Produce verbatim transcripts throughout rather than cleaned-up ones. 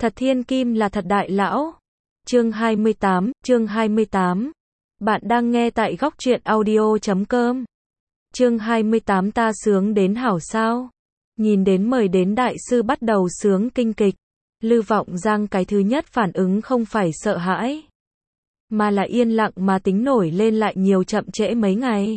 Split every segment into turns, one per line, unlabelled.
Thật thiên kim là thật đại lão. Chương hai mươi tám, chương hai mươi tám. Bạn đang nghe tại góc truyện audio chấm com. Chương hai mươi tám ta sướng đến hảo sao? Nhìn đến mời đến đại sư bắt đầu sướng kinh kịch. Lư Vọng Giang cái thứ nhất phản ứng không phải sợ hãi, mà là yên lặng mà tính nổi lên lại nhiều chậm trễ mấy ngày.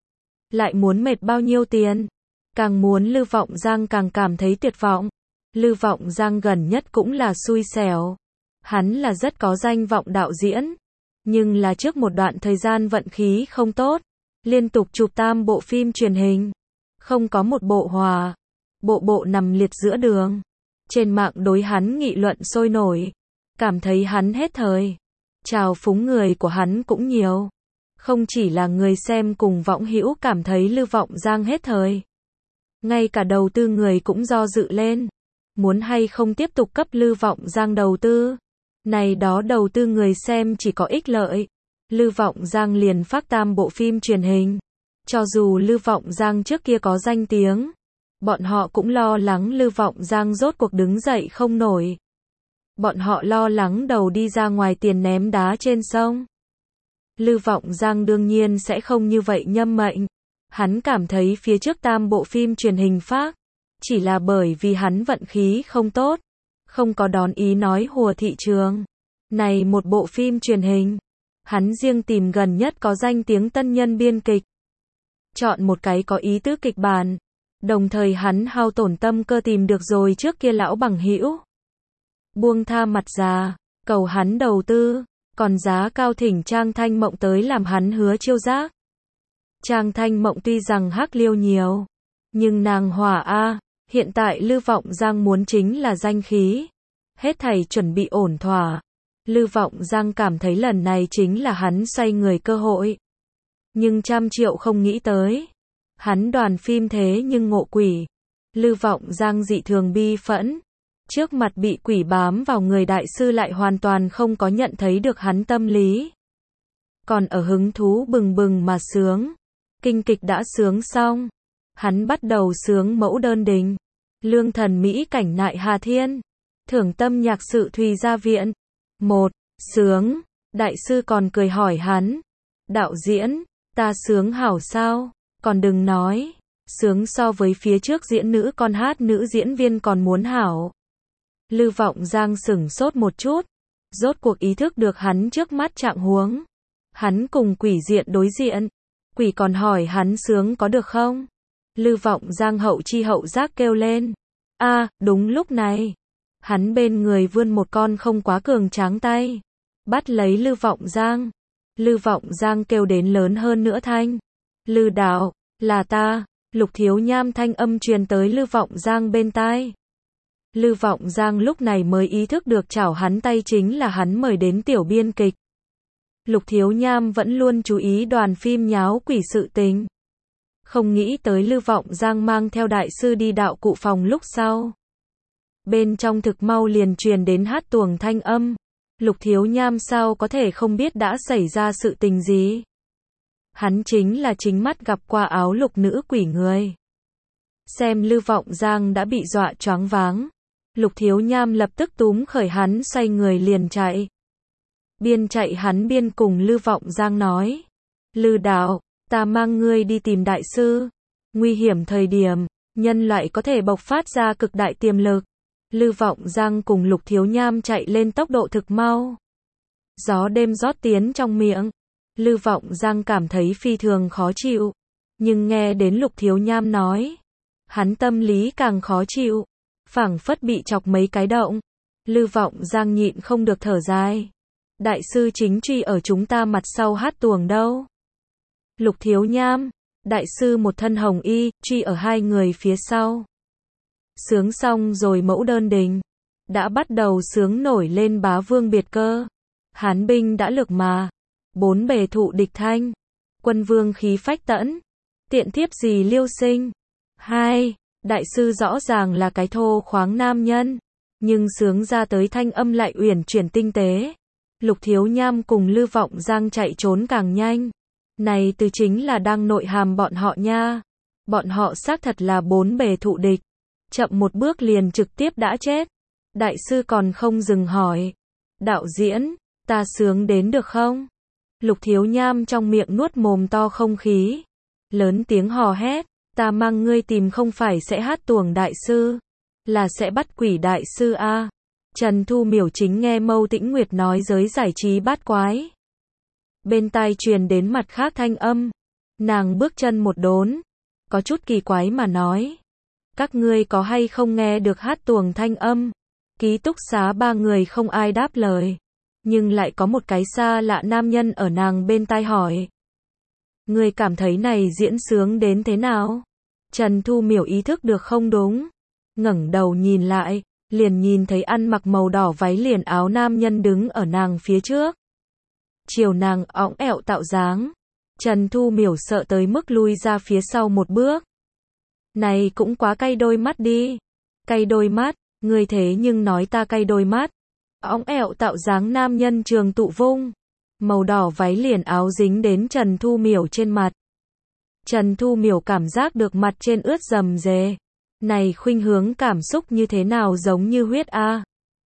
Lại muốn mệt bao nhiêu tiền? Càng muốn Lư Vọng Giang càng cảm thấy tuyệt vọng. Lư Vọng Giang gần nhất cũng là xui xẻo. Hắn là rất có danh vọng đạo diễn, nhưng là trước một đoạn thời gian vận khí không tốt, liên tục chụp tam bộ phim truyền hình, không có một bộ hòa, bộ bộ nằm liệt giữa đường. Trên mạng đối hắn nghị luận sôi nổi, cảm thấy hắn hết thời. Trào phúng người của hắn cũng nhiều. Không chỉ là người xem cùng võng hữu cảm thấy Lư Vọng Giang hết thời, ngay cả đầu tư người cũng do dự lên, muốn hay không tiếp tục cấp Lư Vọng Giang đầu tư. Này đó đầu tư người xem chỉ có ích lợi. Lư Vọng Giang liền phát tam bộ phim truyền hình. Cho dù Lư Vọng Giang trước kia có danh tiếng, bọn họ cũng lo lắng Lư Vọng Giang rốt cuộc đứng dậy không nổi. Bọn họ lo lắng đầu đi ra ngoài tiền ném đá trên sông. Lư Vọng Giang đương nhiên sẽ không như vậy nhâm mệnh. Hắn cảm thấy phía trước tam bộ phim truyền hình phát, chỉ là bởi vì hắn vận khí không tốt, không có đón ý nói hùa thị trường. Này một bộ phim truyền hình, hắn riêng tìm gần nhất có danh tiếng tân nhân biên kịch, chọn một cái có ý tứ kịch bản, đồng thời hắn hao tổn tâm cơ tìm được rồi trước kia lão bằng hữu, buông tha mặt già, cầu hắn đầu tư, còn giá cao thỉnh Trang Thanh Mộng tới làm hắn hứa chiêu giác. Trang Thanh Mộng tuy rằng hắc liêu nhiều, nhưng nàng hỏa a. Hiện tại Lư Vọng Giang muốn chính là danh khí. Hết thảy chuẩn bị ổn thỏa. Lư Vọng Giang cảm thấy lần này chính là hắn xoay người cơ hội. Nhưng trăm triệu không nghĩ tới. Hắn đoàn phim thế nhưng ngộ quỷ. Lư Vọng Giang dị thường bi phẫn. Trước mặt bị quỷ bám vào người đại sư lại hoàn toàn không có nhận thấy được hắn tâm lý. Còn ở hứng thú bừng bừng mà sướng. Kinh kịch đã sướng xong. Hắn bắt đầu sướng mẫu đơn đình, lương thần Mỹ cảnh nại Hà Thiên, thưởng tâm nhạc sự Thùy Gia Viện. Một, sướng, đại sư còn cười hỏi hắn, đạo diễn, ta sướng hảo sao, còn đừng nói, sướng so với phía trước diễn nữ con hát nữ diễn viên còn muốn hảo. Lư Vọng Giang sửng sốt một chút, rốt cuộc ý thức được hắn trước mắt trạng huống. Hắn cùng quỷ diện đối diện, quỷ còn hỏi hắn sướng có được không? Lư Vọng Giang hậu chi hậu giác kêu lên. A, à, đúng lúc này. Hắn bên người vươn một con không quá cường tráng tay. Bắt lấy Lư Vọng Giang. Lư Vọng Giang kêu đến lớn hơn nữa thanh. Lư đạo, là ta. Lục Thiếu Nham thanh âm truyền tới Lư Vọng Giang bên tai. Lư Vọng Giang lúc này mới ý thức được chảo hắn tay chính là hắn mời đến tiểu biên kịch. Lục Thiếu Nham vẫn luôn chú ý đoàn phim nháo quỷ sự tình. Không nghĩ tới Lư Vọng Giang mang theo đại sư đi đạo cụ phòng lúc sau. Bên trong thực mau liền truyền đến hát tuồng thanh âm. Lục Thiếu Nham sao có thể không biết đã xảy ra sự tình gì. Hắn chính là chính mắt gặp qua áo lục nữ quỷ người. Xem Lư Vọng Giang đã bị dọa choáng váng. Lục Thiếu Nham lập tức túm khởi hắn xoay người liền chạy. Biên chạy hắn biên cùng Lư Vọng Giang nói. Lư đạo, ta mang ngươi đi tìm đại sư. Nguy hiểm thời điểm, nhân loại có thể bộc phát ra cực đại tiềm lực. Lư Vọng Giang cùng Lục Thiếu Nham chạy lên tốc độ thực mau. Gió đêm rót tiến trong miệng. Lư Vọng Giang cảm thấy phi thường khó chịu. Nhưng nghe đến Lục Thiếu Nham nói, hắn tâm lý càng khó chịu. Phảng phất bị chọc mấy cái động. Lư Vọng Giang nhịn không được thở dài. Đại sư chính truy ở chúng ta mặt sau hát tuồng đâu. Lục Thiếu Nham, đại sư một thân hồng y, truy ở hai người phía sau. Sướng xong rồi mẫu đơn đình, đã bắt đầu sướng nổi lên bá vương biệt cơ. Hán binh đã lực mà, bốn bề thụ địch thanh, quân vương khí phách tẫn, tiện thiếp gì liêu sinh. Hai, đại sư rõ ràng là cái thô khoáng nam nhân, nhưng sướng ra tới thanh âm lại uyển chuyển tinh tế. Lục Thiếu Nham cùng Lư Vọng Giang chạy trốn càng nhanh. Này từ chính là đang nội hàm bọn họ nha. Bọn họ xác thật là bốn bề thụ địch. Chậm một bước liền trực tiếp đã chết. Đại sư còn không dừng hỏi. Đạo diễn, ta sướng đến được không? Lục Thiếu Nham trong miệng nuốt mồm to không khí. Lớn tiếng hò hét, ta mang ngươi tìm không phải sẽ hát tuồng đại sư, là sẽ bắt quỷ đại sư a. Trần Thu Miểu chính nghe Mâu Tĩnh Nguyệt nói giới giải trí bát quái. Bên tai truyền đến mặt khác thanh âm. Nàng bước chân một đốn, có chút kỳ quái mà nói. Các ngươi có hay không nghe được hát tuồng thanh âm? Ký túc xá ba người không ai đáp lời. Nhưng lại có một cái xa lạ nam nhân ở nàng bên tai hỏi. Ngươi cảm thấy này diễn sướng đến thế nào? Trần Thu Miểu ý thức được không đúng. Ngẩng đầu nhìn lại, liền nhìn thấy ăn mặc màu đỏ váy liền áo nam nhân đứng ở nàng phía trước. Chiều nàng õng ẹo tạo dáng. Trần Thu Miểu sợ tới mức lui ra phía sau một bước. Này cũng quá cay đôi mắt đi. Cay đôi mắt, ngươi thế nhưng nói ta cay đôi mắt. Õng ẹo tạo dáng nam nhân trường tụ vung. Màu đỏ váy liền áo dính đến Trần Thu Miểu trên mặt. Trần Thu Miểu cảm giác được mặt trên ướt rầm rề. Này khuynh hướng cảm xúc như thế nào giống như huyết a.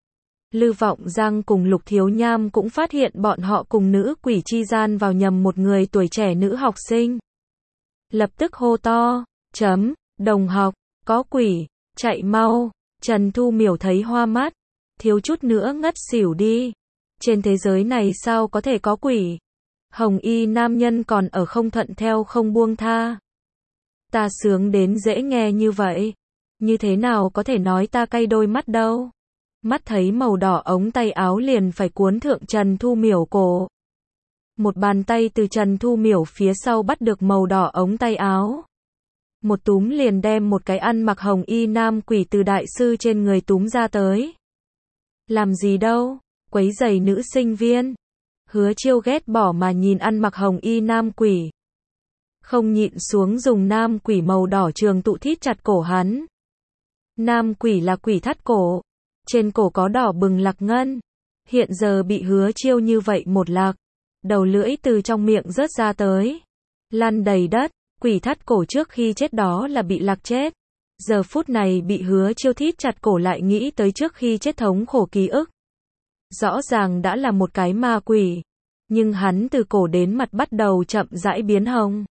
Lư Vọng Giang cùng Lục Thiếu Nham cũng phát hiện bọn họ cùng nữ quỷ chi gian vào nhầm một người tuổi trẻ nữ học sinh. Lập tức hô to, chấm, đồng học, có quỷ, chạy mau. Trần Thu Miểu thấy hoa mắt, thiếu chút nữa ngất xỉu đi. Trên thế giới này sao có thể có quỷ? Hồng y nam nhân còn ở không thuận theo không buông tha. Ta sướng đến dễ nghe như vậy. Như thế nào có thể nói ta cay đôi mắt đâu? Mắt thấy màu đỏ ống tay áo liền phải cuốn thượng Trần Thu Miểu cổ. Một bàn tay từ Trần Thu Miểu phía sau bắt được màu đỏ ống tay áo. Một túm liền đem một cái ăn mặc hồng y nam quỷ từ đại sư trên người túm ra tới. Làm gì đâu, quấy giày nữ sinh viên. Hứa Chiêu ghét bỏ mà nhìn ăn mặc hồng y nam quỷ. Không nhịn xuống dùng nam quỷ màu đỏ trường tụ thít chặt cổ hắn. Nam quỷ là quỷ thắt cổ. Trên cổ có đỏ bừng lạc ngân. Hiện giờ bị Hứa Chiêu như vậy một lạc. Đầu lưỡi từ trong miệng rớt ra tới. Lăn đầy đất. Quỷ thắt cổ trước khi chết đó là bị lạc chết. Giờ phút này bị Hứa Chiêu thít chặt cổ lại nghĩ tới trước khi chết thống khổ ký ức. Rõ ràng đã là một cái ma quỷ. Nhưng hắn từ cổ đến mặt bắt đầu chậm rãi biến hồng.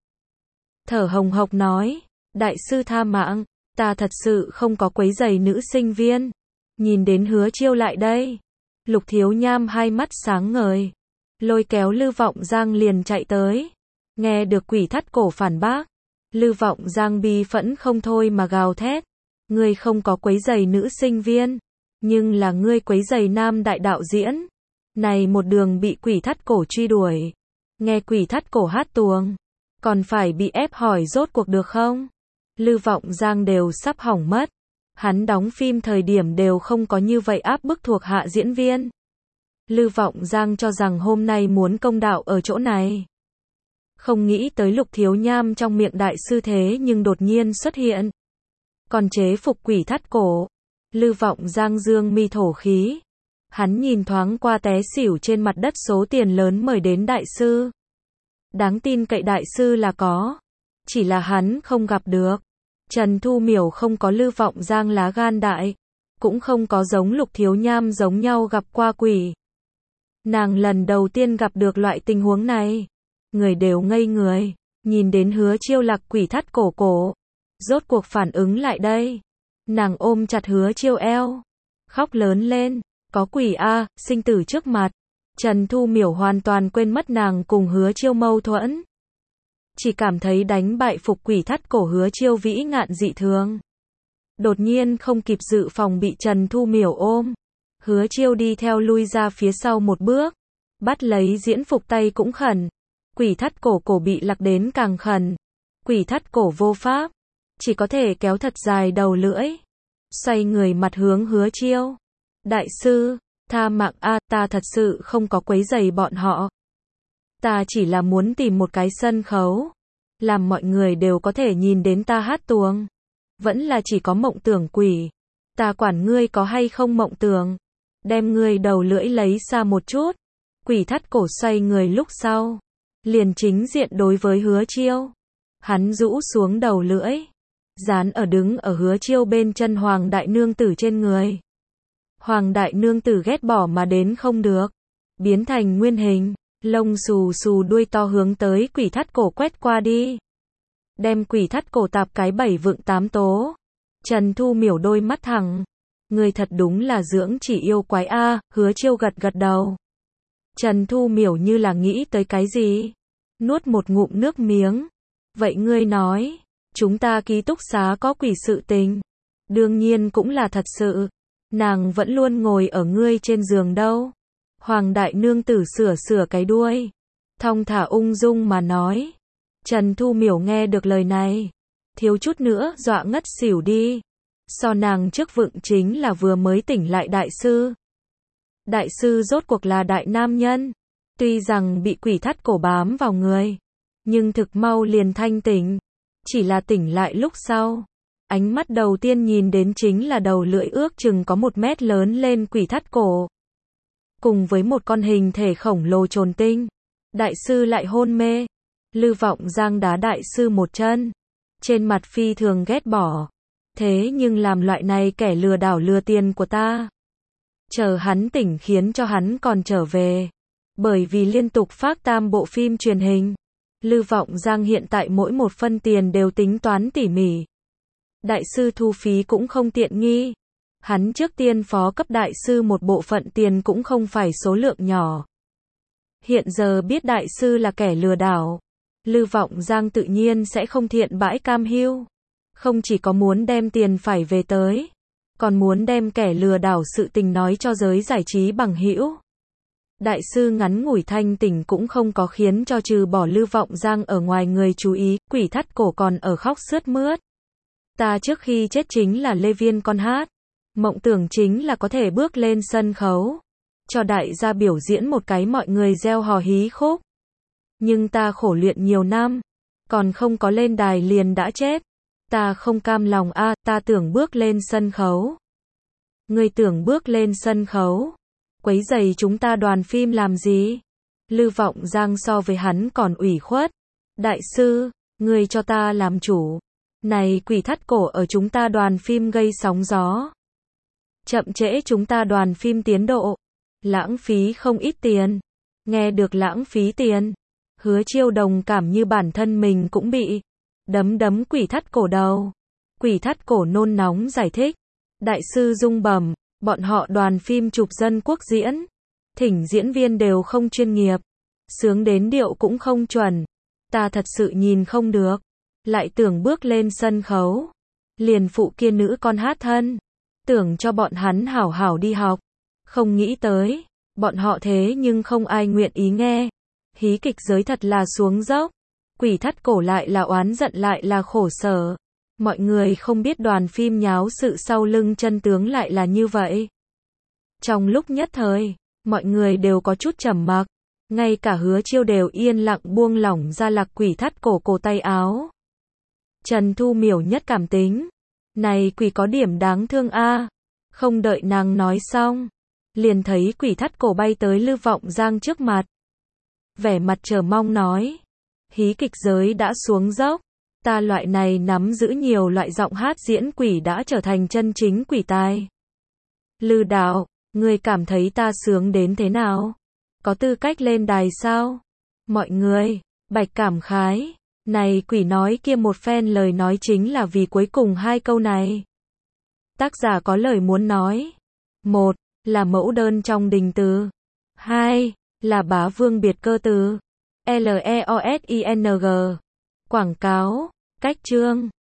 Thở hồng hộc nói. Đại sư tha mạng. Ta thật sự không có quấy giày nữ sinh viên. Nhìn đến Hứa Chiêu lại đây. Lục Thiếu Nham hai mắt sáng ngời. Lôi kéo Lư Vọng Giang liền chạy tới. Nghe được quỷ thắt cổ phản bác. Lư Vọng Giang bi phẫn không thôi mà gào thét. Ngươi không có quấy giày nữ sinh viên. Nhưng là ngươi quấy giày nam đại đạo diễn. Này một đường bị quỷ thắt cổ truy đuổi. Nghe quỷ thắt cổ hát tuồng. Còn phải bị ép hỏi rốt cuộc được không? Lư Vọng Giang đều sắp hỏng mất. Hắn đóng phim thời điểm đều không có như vậy áp bức thuộc hạ diễn viên. Lư Vọng Giang cho rằng hôm nay muốn công đạo ở chỗ này. Không nghĩ tới Lục Thiếu Nham trong miệng đại sư thế nhưng đột nhiên xuất hiện. Còn chế phục quỷ thắt cổ. Lư Vọng Giang dương mi thổ khí. Hắn nhìn thoáng qua té xỉu trên mặt đất số tiền lớn mời đến đại sư. Đáng tin cậy đại sư là có. Chỉ là hắn không gặp được. Trần Thu Miểu không có Lư Vọng Giang lá gan đại. Cũng không có giống Lục Thiếu Nham giống nhau gặp qua quỷ. Nàng lần đầu tiên gặp được loại tình huống này. Người đều ngây người. Nhìn đến Hứa Chiêu lạc quỷ thắt cổ cổ. Rốt cuộc phản ứng lại đây. Nàng ôm chặt Hứa Chiêu eo. Khóc lớn lên. Có quỷ a, sinh tử trước mặt. Trần Thu Miểu hoàn toàn quên mất nàng cùng Hứa Chiêu mâu thuẫn. Chỉ cảm thấy đánh bại phục quỷ thắt cổ Hứa Chiêu vĩ ngạn dị thường. Đột nhiên không kịp dự phòng bị Trần Thu Miểu ôm. Hứa Chiêu đi theo lui ra phía sau một bước. Bắt lấy diễn phục tay cũng khẩn. Quỷ thắt cổ cổ bị lạc đến càng khẩn. Quỷ thắt cổ vô pháp. Chỉ có thể kéo thật dài đầu lưỡi. Xoay người mặt hướng Hứa Chiêu. Đại sư, tha mạng a, ta thật sự không có quấy giày bọn họ. Ta chỉ là muốn tìm một cái sân khấu. Làm mọi người đều có thể nhìn đến ta hát tuồng. Vẫn là chỉ có mộng tưởng quỷ. Ta quản ngươi có hay không mộng tưởng. Đem ngươi đầu lưỡi lấy xa một chút. Quỷ thắt cổ xoay người lúc sau. Liền chính diện đối với Hứa Chiêu. Hắn rũ xuống đầu lưỡi. Dán ở đứng ở Hứa Chiêu bên chân Hoàng đại nương tử trên người. Hoàng đại nương tử ghét bỏ mà đến không được, biến thành nguyên hình, lông xù xù đuôi to hướng tới quỷ thắt cổ quét qua đi. Đem quỷ thắt cổ tạp cái bảy vượng tám tố. Trần Thu Miểu đôi mắt thẳng. Người thật đúng là dưỡng chỉ yêu quái a, Hứa Chiêu gật gật đầu. Trần Thu Miểu như là nghĩ tới cái gì. Nuốt một ngụm nước miếng. Vậy ngươi nói, chúng ta ký túc xá có quỷ sự tình. Đương nhiên cũng là thật sự. Nàng vẫn luôn ngồi ở ngươi trên giường đâu. Hoàng đại nương tử sửa sửa cái đuôi. Thong thả ung dung mà nói. Trần Thu Miểu nghe được lời này. Thiếu chút nữa dọa ngất xỉu đi. So nàng trước vựng chính là vừa mới tỉnh lại đại sư. Đại sư rốt cuộc là đại nam nhân. Tuy rằng bị quỷ thắt cổ bám vào người. Nhưng thực mau liền thanh tỉnh. Chỉ là tỉnh lại lúc sau. Ánh mắt đầu tiên nhìn đến chính là đầu lưỡi ước chừng có một mét lớn lên quỷ thắt cổ. Cùng với một con hình thể khổng lồ trồn tinh. Đại sư lại hôn mê. Lư Vọng Giang đá đại sư một chân. Trên mặt phi thường ghét bỏ. Thế nhưng làm loại này kẻ lừa đảo lừa tiền của ta. Chờ hắn tỉnh khiến cho hắn còn trở về. Bởi vì liên tục phát tam bộ phim truyền hình. Lư Vọng Giang hiện tại mỗi một phân tiền đều tính toán tỉ mỉ. Đại sư thu phí cũng không tiện nghi. Hắn trước tiên phó cấp đại sư một bộ phận tiền cũng không phải số lượng nhỏ. Hiện giờ biết đại sư là kẻ lừa đảo. Lư Vọng Giang tự nhiên sẽ không thiện bãi cam hiu. Không chỉ có muốn đem tiền phải về tới. Còn muốn đem kẻ lừa đảo sự tình nói cho giới giải trí bằng hữu. Đại sư ngắn ngủi thanh tỉnh cũng không có khiến cho trừ bỏ Lư Vọng Giang ở ngoài người chú ý. Quỷ thắt cổ còn ở khóc sướt mướt. Ta trước khi chết chính là Lê Viên con hát. Mộng tưởng chính là có thể bước lên sân khấu. Cho đại gia biểu diễn một cái mọi người reo hò hí khúc. Nhưng ta khổ luyện nhiều năm. Còn không có lên đài liền đã chết. Ta không cam lòng a, ta tưởng bước lên sân khấu. Ngươi tưởng bước lên sân khấu. Quấy rầy chúng ta đoàn phim làm gì? Lư Vọng Giang so với hắn còn ủy khuất. Đại sư, ngươi cho ta làm chủ. Này quỷ thắt cổ ở chúng ta đoàn phim gây sóng gió. Chậm trễ chúng ta đoàn phim tiến độ. Lãng phí không ít tiền. Nghe được lãng phí tiền. Hứa Chiêu đồng cảm như bản thân mình cũng bị. Đấm đấm quỷ thắt cổ đầu. Quỷ thắt cổ nôn nóng giải thích. Đại sư rung bẩm, bọn họ đoàn phim chụp dân quốc diễn. Thỉnh diễn viên đều không chuyên nghiệp. Sướng đến điệu cũng không chuẩn. Ta thật sự nhìn không được. Lại tưởng bước lên sân khấu. Liền phụ kia nữ con hát thân. Tưởng cho bọn hắn hảo hảo đi học. Không nghĩ tới. Bọn họ thế nhưng không ai nguyện ý nghe. Hí kịch giới thật là xuống dốc. Quỷ thắt cổ lại là oán giận lại là khổ sở. Mọi người không biết đoàn phim nháo sự sau lưng chân tướng lại là như vậy. Trong lúc nhất thời, mọi người đều có chút trầm mặc. Ngay cả Hứa Chiêu đều yên lặng buông lỏng ra lạc quỷ thắt cổ cổ tay áo. Trần Thu Miểu nhất cảm tính. Này quỷ có điểm đáng thương a. Không đợi nàng nói xong. Liền thấy quỷ thắt cổ bay tới Lư Vọng Giang trước mặt. Vẻ mặt chờ mong nói. Hí kịch giới đã xuống dốc. Ta loại này nắm giữ nhiều loại giọng hát diễn quỷ đã trở thành chân chính quỷ tài. Lư đạo, ngươi cảm thấy ta sướng đến thế nào? Có tư cách lên đài sao? Mọi người, bạch cảm khái. Này quỷ nói kia một phen lời nói chính là vì cuối cùng hai câu này. Tác giả có lời muốn nói. Một, là mẫu đơn trong đình từ. Hai, là bá vương biệt cơ từ. L E O S I N G. Quảng cáo, cách chương.